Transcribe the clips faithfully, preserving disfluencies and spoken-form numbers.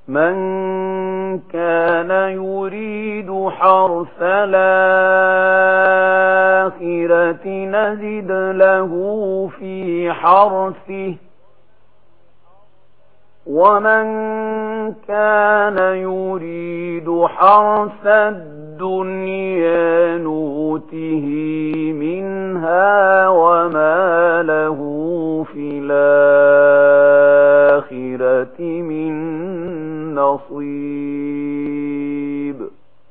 من كان يريد حرث الآخرة نزد له في حرثه ومن كان يريد حرث الدنيا نوته منها وما له في الآخرة من نصيب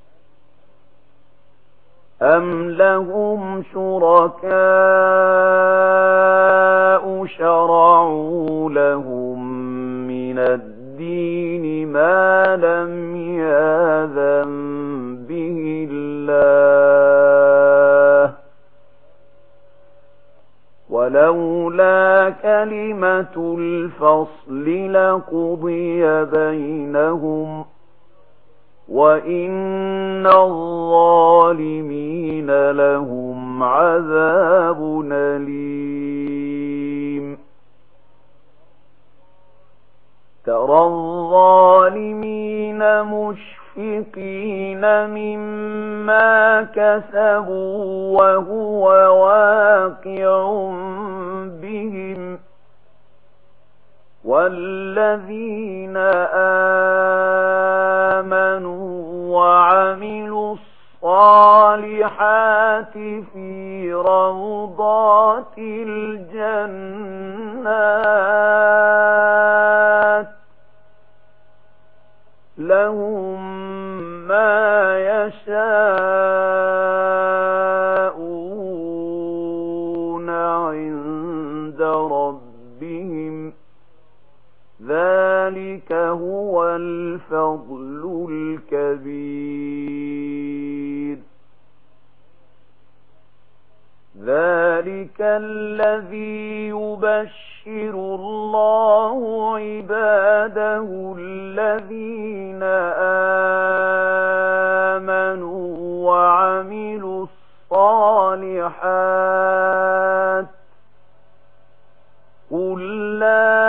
أم لهم شركاء شرعوا لهم من الدين ما لم يأذن به الله ولولا كلمة الفصل لقضي بينهم وإن الظالمين لهم عذاب أليم ترى الظالمين مشفقين مما كسبوا وهو واقع بهم والذين آمنوا وعملوا الصالحات في روضات الجنات لهم ما يشاءون عند ربهم ذلك هو الفضل الكبير ذلك الذي يبشر الله عباده الذين آمنوا وعملوا الصالحات قل لا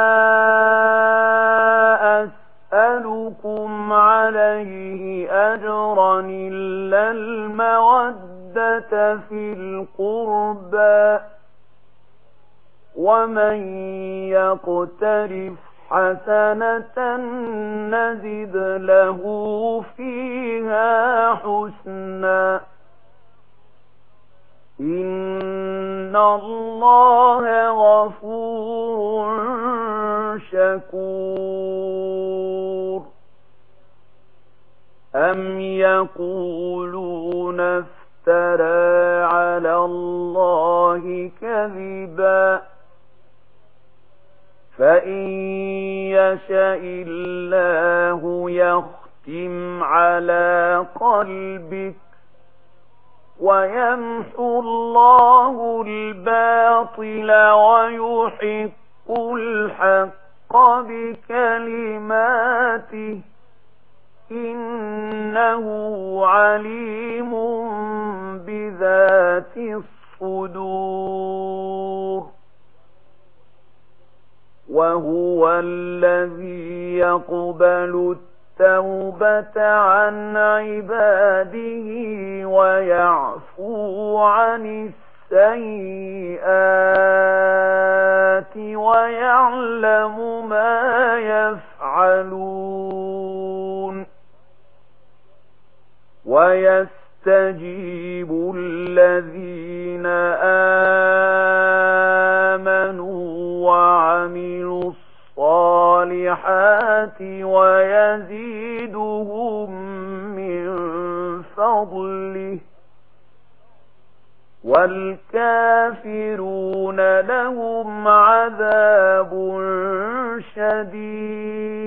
أسألكم عليه أجرا إلا المودة في القربى ومن يقترف حسنة نزد له فيها حسنا إن الله غفور شكور أم يقولون افترى على الله كذبا فإن يشاء الله يختم على قلبك ويمحو الله الباطل ويحق الحق بكلماته إنه عليم بذات الصدور وهو الذي يقبل التوبة عن عباده ويعفو عن السيئات ويعلم ما يفعلون ويستجيب الذين آمنوا وعملوا الصالحات ويزيدهم من فضله والكافرون لهم عذاب شديد